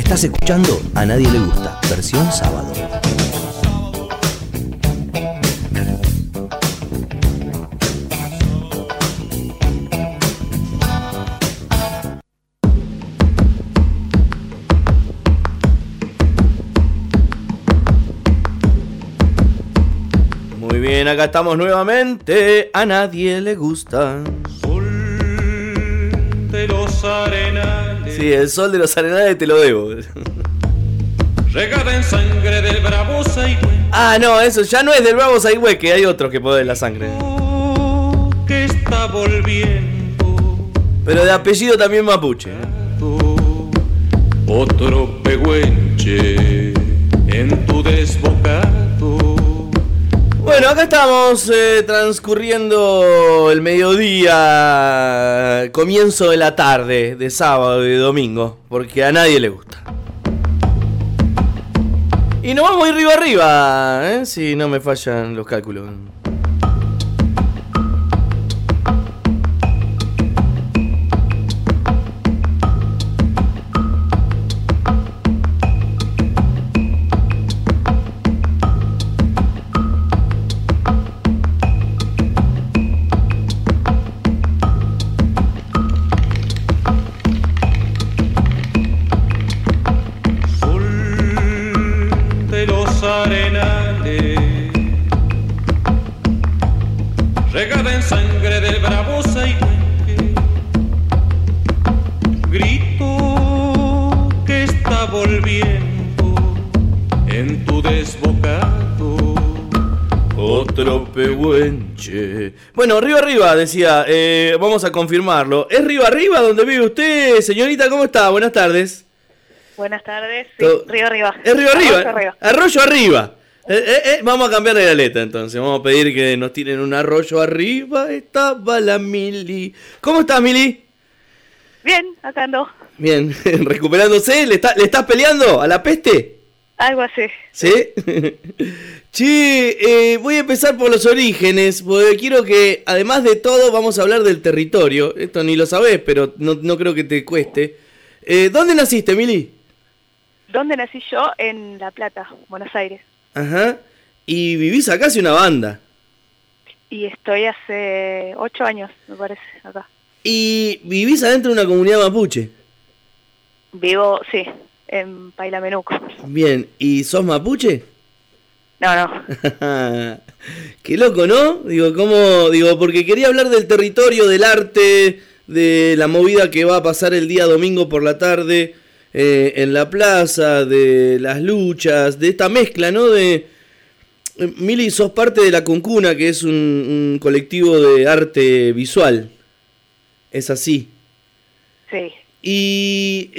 Estás escuchando A Nadie Le Gusta, versión sábado. Muy bien, acá estamos nuevamente. A Nadie Le Gusta. Sol de los arenales. Sí, el sol de los arenales te lo debo. Regada en sangre del bravo Saigüe. Ah, no, eso ya no es del bravo Saigüe, que hay otros que ponen la sangre. Que está volviendo. Pero de apellido también mapuche. Otro pehuenche en tu desbocado. Bueno, acá estamos transcurriendo el mediodía, comienzo de la tarde, de sábado y de domingo, porque a nadie le gusta. Y nos vamos a ir arriba, si no me fallan los cálculos. Regada en sangre del bravo Saigüe. Grito que está volviendo en tu desbocado. Otro pehuenche. Bueno, Río Arriba, decía, vamos a confirmarlo. ¿Es Río Arriba donde vive usted, señorita? ¿Cómo está? Buenas tardes. Buenas tardes, sí, Río Arriba. ¿Es Río Arriba? Arroyo Arriba. Arroyo Arriba. Vamos a cambiarle la letra entonces. Vamos a pedir que nos tiren un arroyo arriba. Estaba la Mili. ¿Cómo estás, Mili? Bien, acá ando. Bien, recuperándose. ¿Le estás peleando a la peste? Algo así. ¿Sí? Che, voy a empezar por los orígenes, porque quiero que, además de todo, vamos a hablar del territorio. Esto ni lo sabés, pero no creo que te cueste. ¿Dónde naciste, Mili? ¿Dónde nací yo? En La Plata, Buenos Aires. Ajá. Y vivís acá hace una banda. Y estoy hace 8 años, me parece, acá. ¿Y vivís adentro de una comunidad mapuche? Vivo, sí, en Pailamenuco. Bien, ¿y sos mapuche? No. Qué loco, ¿no? Porque quería hablar del territorio, del arte, de la movida que va a pasar el día domingo por la tarde en la plaza, de las luchas, de esta mezcla, ¿no? Mili, sos parte de La Cuncuna, que es un colectivo de arte visual. ¿Es así? Sí. Y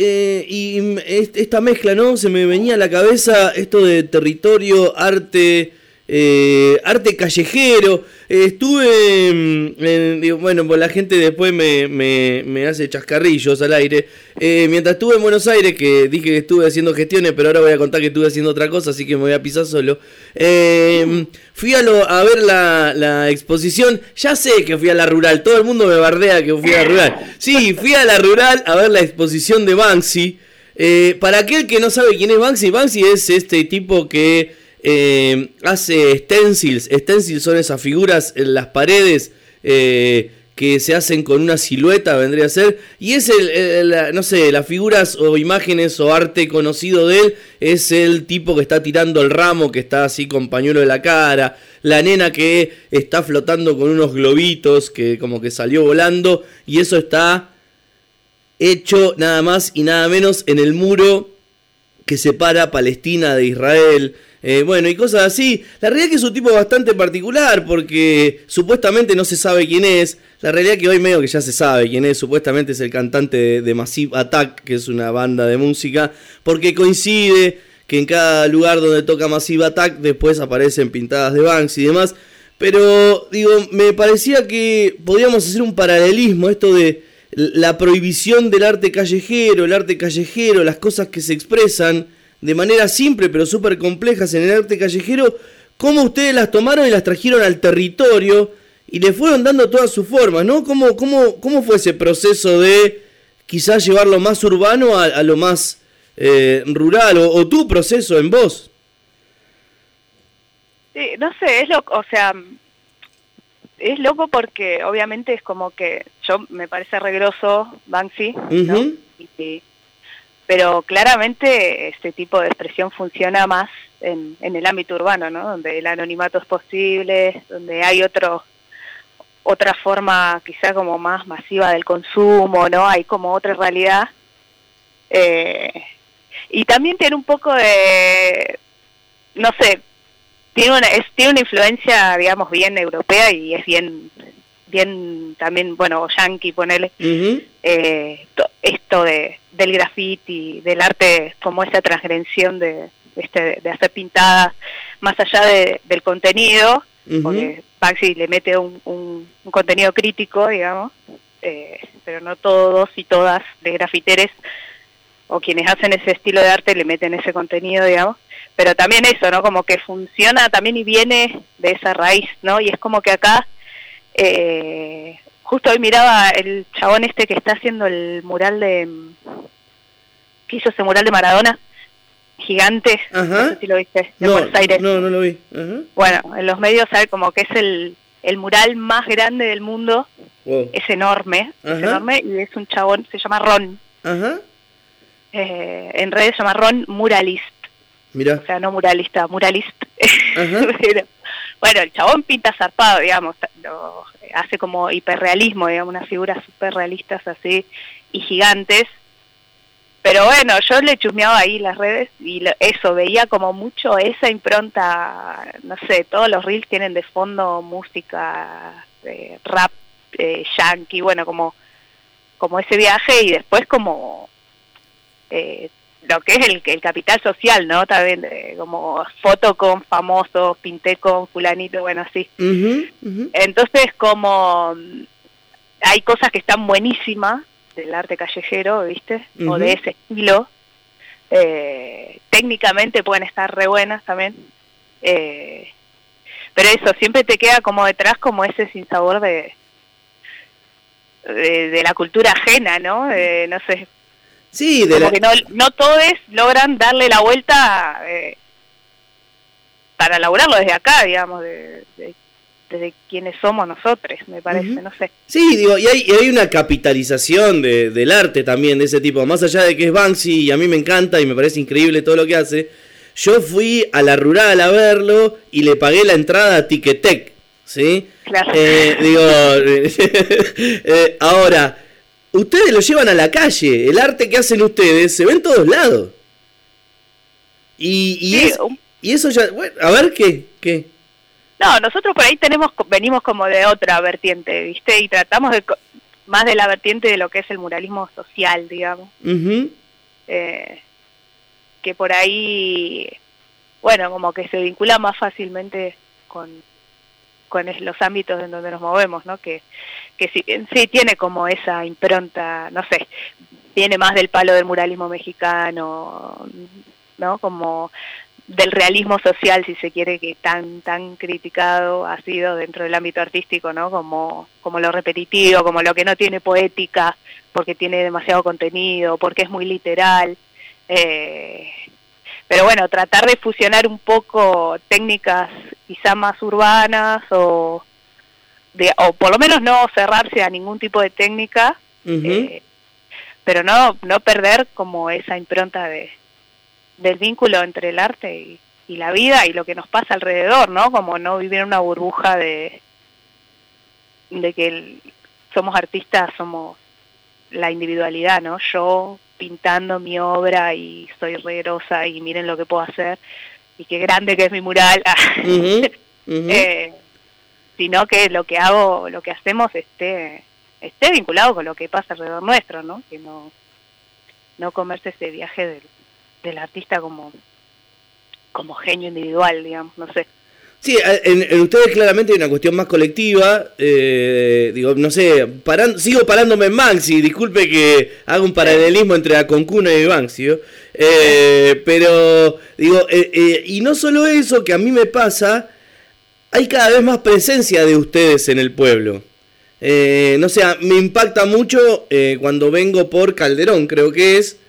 esta mezcla, ¿no? Se me venía a la cabeza esto de territorio, arte, arte callejero. Estuve, bueno, pues la gente después me hace chascarrillos al aire. Mientras estuve en Buenos Aires, que dije que estuve haciendo gestiones, pero ahora voy a contar que estuve haciendo otra cosa, así que me voy a pisar solo. Fui a ver la exposición. Ya sé que fui a la Rural, todo el mundo me bardea que fui a la Rural. Sí, fui a la Rural a ver la exposición de Banksy. Para aquel que no sabe quién es Banksy, Banksy es este tipo que hace stencils. Stencils son esas figuras en las paredes que se hacen con una silueta, vendría a ser. Y es no sé, las figuras o imágenes o arte conocido de él es el tipo que está tirando el ramo, que está así con pañuelo de la cara. La nena que está flotando con unos globitos que como que salió volando. Y eso está hecho nada más y nada menos en el muro que separa Palestina de Israel. Bueno, y cosas así. La realidad es que es un tipo bastante particular, porque supuestamente no se sabe quién es. La realidad es que hoy medio que ya se sabe quién es. Supuestamente es el cantante de Massive Attack, que es una banda de música, porque coincide que en cada lugar donde toca Massive Attack después aparecen pintadas de Banksy y demás. Pero, me parecía que podíamos hacer un paralelismo, esto de la prohibición del arte callejero, las cosas que se expresan de manera simple pero súper complejas en el arte callejero, cómo ustedes las tomaron y las trajeron al territorio y le fueron dando todas sus formas, ¿no? ¿Cómo fue ese proceso de quizás llevarlo más urbano a lo más rural o tu proceso en vos. Sí, no sé, es loco, o sea, es loco porque obviamente es como que yo me parece regroso Banksy, ¿no? Ujú. Pero claramente este tipo de expresión funciona más en el ámbito urbano, ¿no? Donde el anonimato es posible, donde hay otra forma quizá como más masiva del consumo, ¿no? Hay como otra realidad. Y también tiene un poco de, no sé, tiene una influencia, digamos, bien europea y es bien también, bueno, yankee, ponele, Uh-huh. esto del graffiti, del arte, como esa transgresión de hacer pintadas más allá del contenido, Uh-huh. porque Banksy le mete un contenido crítico, digamos, pero no todos y todas de grafiteres o quienes hacen ese estilo de arte le meten ese contenido, digamos, pero también eso, ¿no? Como que funciona también y viene de esa raíz, ¿no? Y es como que acá, justo hoy miraba el chabón este que está haciendo el mural que hizo ese mural de Maradona, gigante, Ajá. no sé si lo viste, de No, Buenos Aires. no lo vi. Ajá. Bueno, en los medios sabe como que es el mural más grande del mundo, Wow. es enorme, Ajá. y es un chabón, se llama Ron, Ajá. en redes se llama Ron Muralist, Mirá. o sea, no muralista, muralist. Ajá. Pero, bueno, el chabón pinta zarpado, digamos, hace como hiperrealismo, digamos, unas figuras súper realistas así, y gigantes. Pero bueno, yo le chusmeaba ahí las redes y eso, veía como mucho esa impronta, no sé, todos los reels tienen de fondo música, rap, yankee, bueno, como ese viaje y después como lo que es el capital social, ¿no? También como foto con famosos, pinté con fulanito, bueno, así. Uh-huh. Uh-huh. Entonces como hay cosas que están buenísimas del arte callejero, ¿viste? Uh-huh. O de ese estilo. Técnicamente pueden estar re buenas también. Pero eso, siempre te queda como detrás como ese sinsabor de la cultura ajena, ¿no? No sé. Sí, Como que no todos logran darle la vuelta para laburarlo desde acá, digamos, desde quienes somos nosotros, me parece, Uh-huh. no sé. Sí, digo, y hay una capitalización del arte también de ese tipo. Más allá de que es Banksy y a mí me encanta y me parece increíble todo lo que hace. Yo fui a la rural a verlo y le pagué la entrada a Ticketek, ¿sí? Claro. Ahora, ustedes lo llevan a la calle. El arte que hacen ustedes se ve en todos lados. Y eso ya... Bueno, a ver, ¿qué? No, nosotros por ahí venimos como de otra vertiente, ¿viste? Y tratamos más de la vertiente de lo que es el muralismo social, digamos. Uh-huh. Que por ahí, bueno, como que se vincula más fácilmente con los ámbitos en donde nos movemos, ¿no? Que sí tiene como esa impronta, no sé, viene más del palo del muralismo mexicano, ¿no? Como del realismo social, si se quiere, que tan criticado ha sido dentro del ámbito artístico, ¿no? Como lo repetitivo, como lo que no tiene poética, porque tiene demasiado contenido, porque es muy literal. Pero bueno, tratar de fusionar un poco técnicas quizá más urbanas o por lo menos no cerrarse a ningún tipo de técnica, Uh-huh. pero no perder como esa impronta del vínculo entre el arte y la vida y lo que nos pasa alrededor, ¿no? Como no vivir en una burbuja de que somos artistas, somos la individualidad, ¿no? Yo pintando mi obra y soy re grosa y miren lo que puedo hacer y qué grande que es mi mural. Uh-huh. Uh-huh. Sino que lo que hacemos esté vinculado con lo que pasa alrededor nuestro, ¿no? Que no comerse ese viaje del artista como genio individual, digamos, no sé. Sí, en ustedes claramente hay una cuestión más colectiva. Digo, no sé, sigo parándome en Banksy. Disculpe que haga un paralelismo entre Aconcuna y Banksy, ¿no? Pero, digo, y no solo eso, que a mí me pasa, hay cada vez más presencia de ustedes en el pueblo. No sé, me impacta mucho cuando vengo por Calderón, creo que es.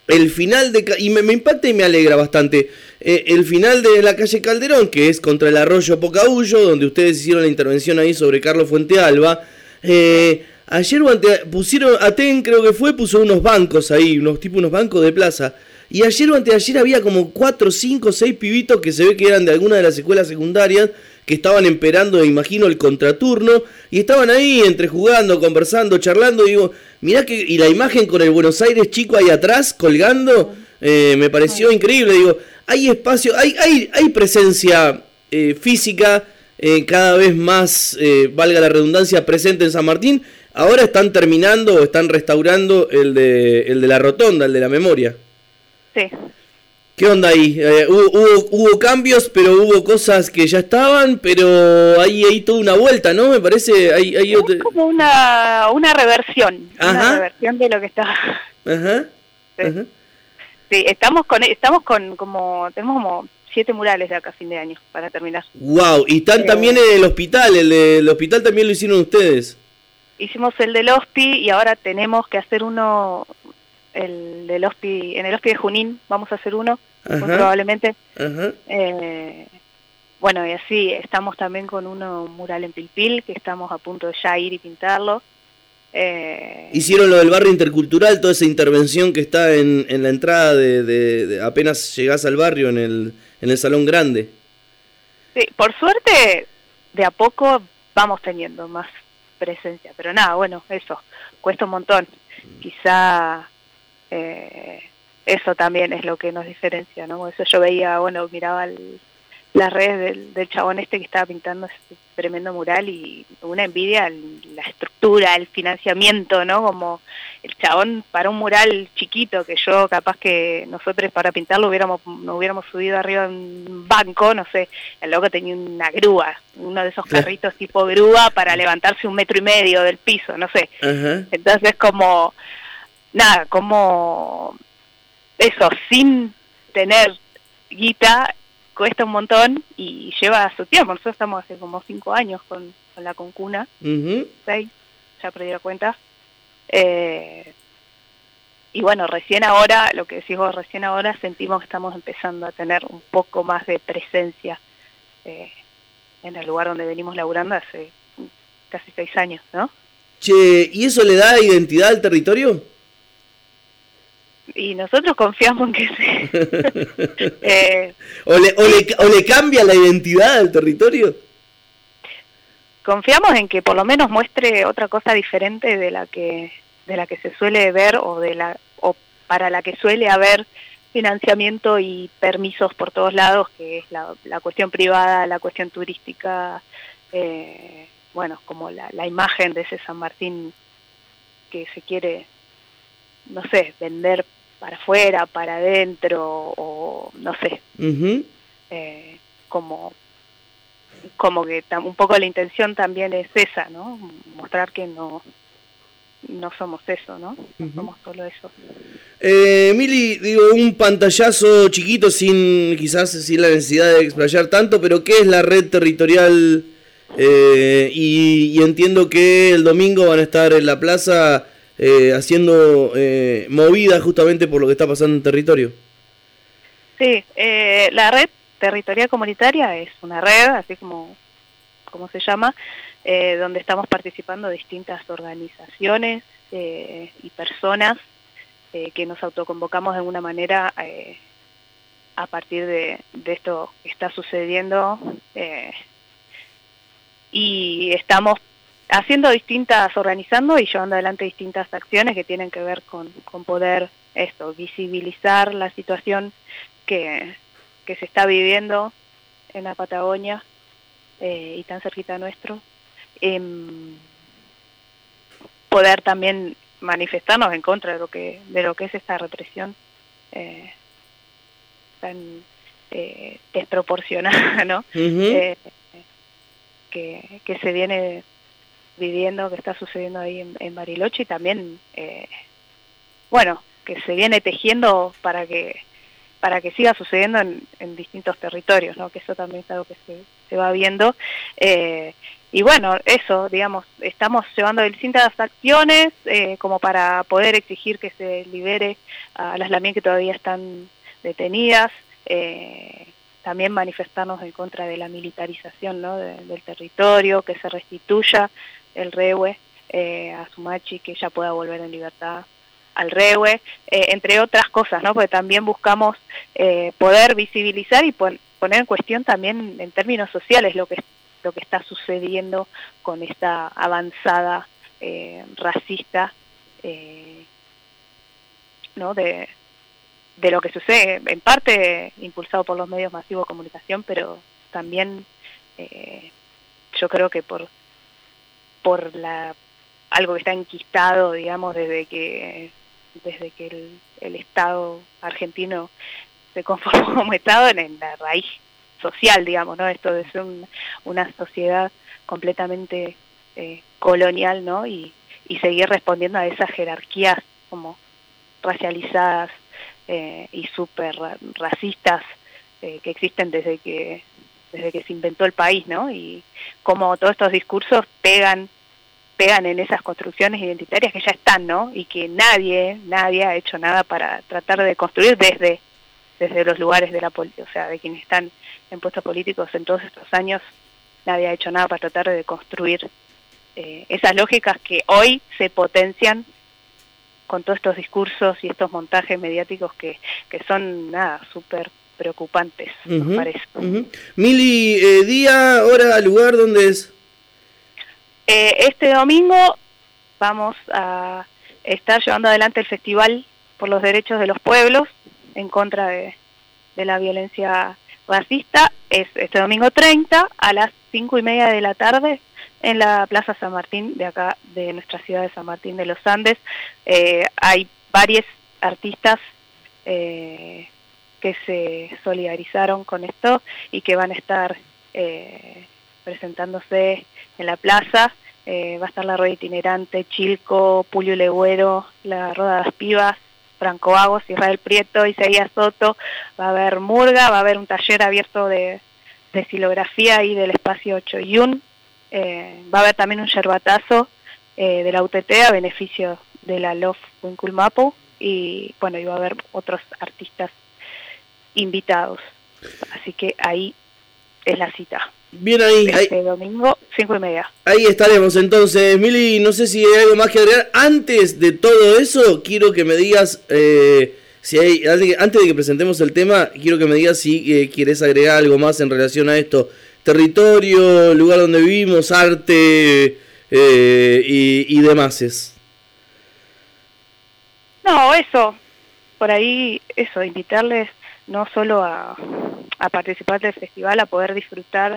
el final y me impacta y me alegra bastante, el final de la calle Calderón, que es contra el arroyo Pocahuyo, donde ustedes hicieron la intervención ahí sobre Carlos Fuentealba. Ayer pusieron, Aten creo que puso unos bancos ahí, unos bancos de plaza. Y ayer o anteayer había como 4, 5, 6 pibitos que se ve que eran de alguna de las escuelas secundarias, que estaban esperando, imagino, el contraturno, y estaban ahí entre jugando, conversando, charlando, y digo, mirá que, y la imagen con el Buenos Aires chico ahí atrás, colgando, me pareció increíble. Digo, hay espacio, hay presencia física cada vez más, valga la redundancia, presente en San Martín. Ahora están terminando o están restaurando el de la rotonda, el de la memoria. Sí. ¿Qué onda ahí? Hubo cambios, pero hubo cosas que ya estaban, pero hay toda una vuelta, ¿no? Me parece... hay otro... como una reversión. Ajá. Una reversión de lo que está... Ajá. Sí, Ajá. Sí, tenemos como 7 murales de acá a fin de año para terminar. Wow, y están también en el hospital, el del hospital también lo hicieron ustedes. Hicimos el del hospi y ahora tenemos que hacer uno... el del hospi, en el hospi de Junín vamos a hacer uno, muy probablemente. Ajá. Bueno, y así estamos también con uno mural en Pilpil, que estamos a punto de ya ir y pintarlo. Hicieron lo del barrio intercultural, toda esa intervención que está en la entrada de apenas llegás al barrio, en el salón grande. Sí, por suerte, de a poco vamos teniendo más presencia, pero nada, bueno, eso, cuesta un montón. Quizá... eso también es lo que nos diferencia, ¿no? Eso yo veía, bueno, miraba las redes del chabón que estaba pintando ese tremendo mural y una envidia la estructura, el financiamiento, ¿no? Como el chabón para un mural chiquito que yo capaz que nosotros para pintarlo nos hubiéramos subido arriba de un banco, no sé, el loco tenía una grúa, uno de esos carritos tipo grúa para levantarse 1,5 metros del piso, no sé. Ajá. Entonces como... nada, como eso, sin tener guita, cuesta un montón y lleva su tiempo. Nosotros estamos hace como 5 años con la Concuna, 6, ya perdí la cuenta. Y bueno, recién ahora, lo que decís vos, recién ahora sentimos que estamos empezando a tener un poco más de presencia en el lugar donde venimos laburando hace casi 6 años, ¿no? Che, ¿y eso le da identidad al territorio? Y nosotros confiamos en que sí. ¿O le cambia la identidad al territorio? Confiamos en que por lo menos muestre otra cosa diferente de la que se suele ver o para la que suele haber financiamiento y permisos por todos lados, que es la cuestión privada, la cuestión turística, bueno, como la imagen de ese San Martín que se quiere, no sé, vender para afuera, para adentro, o no sé, como que un poco la intención también es esa, ¿no? Mostrar que no somos eso, ¿no? No somos solo eso. Mili, digo, un pantallazo chiquito quizás sin la necesidad de explayar tanto, pero ¿qué es la red territorial? Y entiendo que el domingo van a estar en la plaza haciendo movida justamente por lo que está pasando en el territorio. Sí, la red territorial comunitaria es una red, así como se llama, donde estamos participando distintas organizaciones y personas que nos autoconvocamos de alguna manera a partir de esto que está sucediendo, y estamos organizando y llevando adelante distintas acciones que tienen que ver con poder visibilizar la situación que se está viviendo en la Patagonia y tan cerquita nuestro. Poder también manifestarnos en contra de lo que es esta represión tan desproporcionada, ¿no? Que se viene viviendo, que está sucediendo ahí en Bariloche, y también bueno, que se viene tejiendo para que siga sucediendo en distintos territorios, ¿no? Que eso también es algo que se va viendo, y bueno, eso, digamos, estamos llevando distintas acciones como para poder exigir que se libere a las lamien que todavía están detenidas, también manifestarnos en contra de la militarización, ¿no? del territorio, que se restituya el Rehue a Sumachi, que ella pueda volver en libertad al Rehue, entre otras cosas, ¿no? Porque también buscamos poder visibilizar y poner en cuestión también en términos sociales lo que está sucediendo con esta avanzada racista, ¿no? de lo que sucede, en parte impulsado por los medios masivos de comunicación, pero también yo creo que por algo que está enquistado, digamos, desde que el Estado argentino se conformó como Estado en la raíz social, digamos, ¿no? Esto de ser una sociedad completamente colonial, ¿no? Y seguir respondiendo a esas jerarquías como racializadas y súper racistas que existen desde que se inventó el país, ¿no? Y como todos estos discursos pegan en esas construcciones identitarias que ya están, ¿no? Y que nadie ha hecho nada para tratar de construir desde los lugares de o sea, de quienes están en puestos políticos en todos estos años, nadie ha hecho nada para tratar de construir esas lógicas que hoy se potencian con todos estos discursos y estos montajes mediáticos que son, nada, súper preocupantes, me parece. Mili, día, hora, lugar, ¿dónde es? Este domingo vamos a estar llevando adelante el Festival por los Derechos de los Pueblos en contra de la violencia racista. Es este domingo 30 a las 5:30 de la tarde en la Plaza San Martín de acá, de nuestra ciudad de San Martín de los Andes. Hay varios artistas que se solidarizaron con esto y que van a estar presentándose en la plaza. Va a estar la Rueda Itinerante, Chilco, Pulio Legüero, la Roda de las Pibas, Franco Agos, Israel Prieto, Isaías Soto. Va a haber murga, va a haber un taller abierto de estilografía ahí del espacio Choyún. Va a haber también un yerbatazo de la UTT a beneficio de la LOF Winculmapu, y bueno, y va a haber otros artistas invitados. Así que ahí es la cita. Bien ahí. Este domingo, 5:30. Ahí estaremos entonces. Mili, no sé si hay algo más que agregar. Antes de todo eso, quiero que me digas, si hay antes de que presentemos el tema, quiero que me digas si quieres agregar algo más en relación a esto. Territorio, lugar donde vivimos, arte y demás. No, eso. Por ahí, eso, invitarles no solo a participar del festival, a poder disfrutar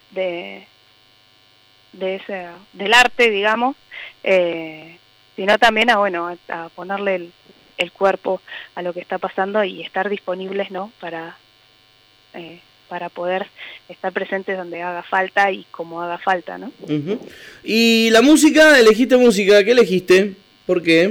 del arte, digamos, sino también a ponerle el cuerpo a lo que está pasando y estar disponibles, ¿no? Para poder estar presentes donde haga falta y como haga falta, ¿no? ¿Y la música? ¿Elegiste música? ¿Qué elegiste? ¿Por qué?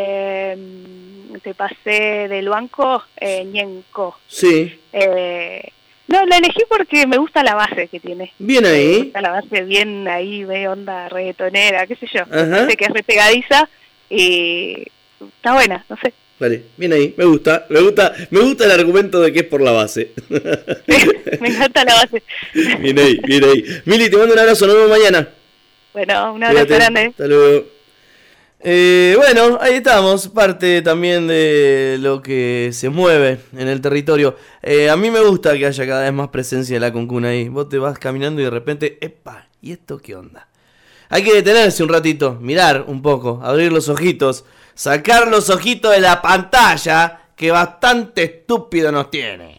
Te pasé del banco Ñenco. Sí. No, la elegí porque me gusta la base que tiene. Bien ahí. Me gusta la base bien ahí, de onda reggaetonera, qué sé yo. Sé que es re pegadiza y está buena, no sé. Vale, bien ahí, me gusta el argumento de que es por la base. Me encanta la base. Bien ahí. Mili, te mando un abrazo, nos vemos mañana. Bueno, un abrazo grande. Hasta luego. Bueno, ahí estamos, parte también de lo que se mueve en el territorio. A mí me gusta que haya cada vez más presencia de la cuncuna ahí. Vos te vas caminando y de repente, ¡epa! ¿Y esto qué onda? Hay que detenerse un ratito, mirar un poco, abrir los ojitos, sacar los ojitos de la pantalla, que bastante estúpido nos tiene.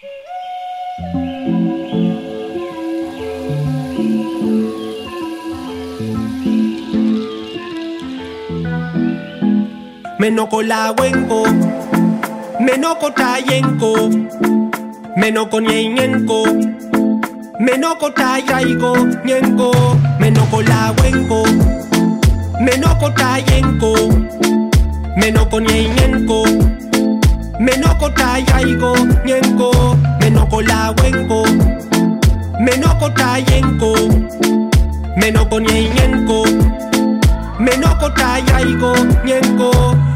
Menoko lawenko, menoko tayenko, menoko nyenyenko, menoko tayaigo nyenko, menoko lawenko, menoko tayenko, menoko nyenyenko, menoko tayaigo nyenko, menoko lawenko, menoko tayenko, menoko nyenko, menoko tayaigo nyenko,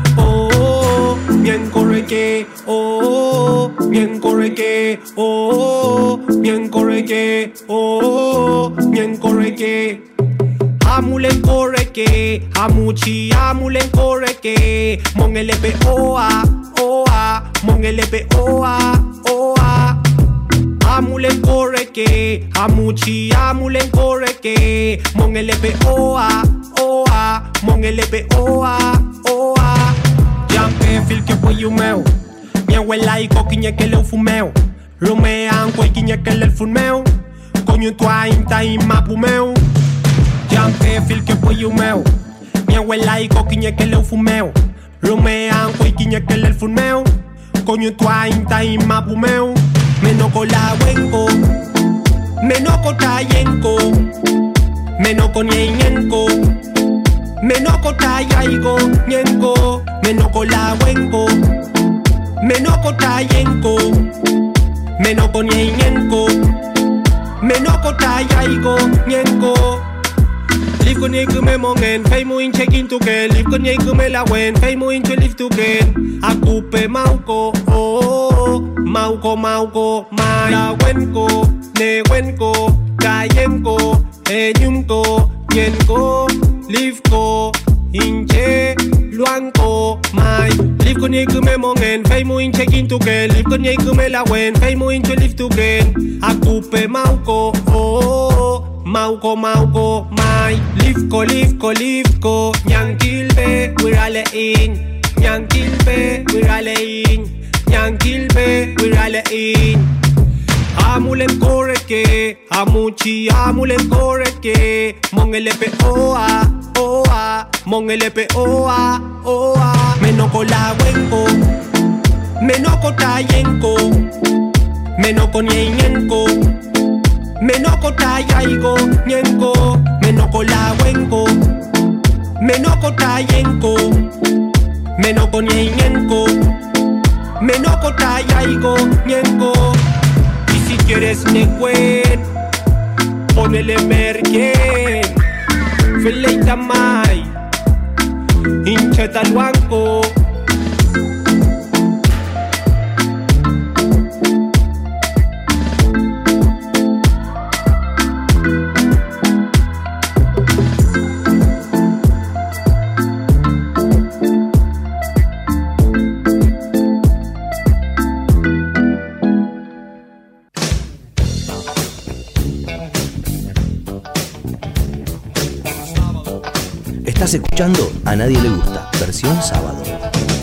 oh, nyenko reggae, oh, nyenko reggae, oh, nyenko reggae, oh, nyenko reggae. Amulen koreke, amuchi amulen koreke, mongelepe oa, oa, mongelepe oa, oa. Amulen koreke, amuchi amulen koreke, mongelepe oa, oa, mongelepe oa, oa. Jampe fil que voy meu, mi abuela y coquiñe que le fumeo, romean coquiñe que le fumeo, coño tua inta y mapumeo. Jampe fil que pollo meu, mi abuela y coquiñe que le fumeo, romean coquiñe que le fumeo, coño tua inta y mapumeo. Menoko la wenko, menoko tayenko, menoko nyenko, menoko tayaigo nyenko, menoko la wenko, menoko tayenko, menoko nyenko, menoko tayaigo nyenko. Live con yek me mongen, fay mo in check in to get. Live con yek me la wen, fay mo in to live to get. Akupe mauko, oh, mauko mauko, mai. La wenko, ne wenko, kayenko, enyumko, yenko, live ko, inche, luanko, mai. Live con yek me mongen, fay mo in check in to get. Live con yek me la wen, fay mo in to live to get. Akupe mauko, oh. Mauko, mauko, mai. Livko, nyankilbe, wirale in. Nyankilbe, wirale in. Nyankilbe, wirale in. Amulen koreke, amuchi amulen koreke. Mongelepe oa, oa, mongelepe oa, oa. Menoko la wenko, menoko tayenko, menoko nyenko. Menoko tayaigo nyenko, menoko la wenko, menoko tayenko, menoko nyenko, menoko tayaigo nyenko. Y si quieres neguen, ponele merken, feleita mai, hincheta luanco. Estás escuchando A Nadie Le Gusta, versión sábado.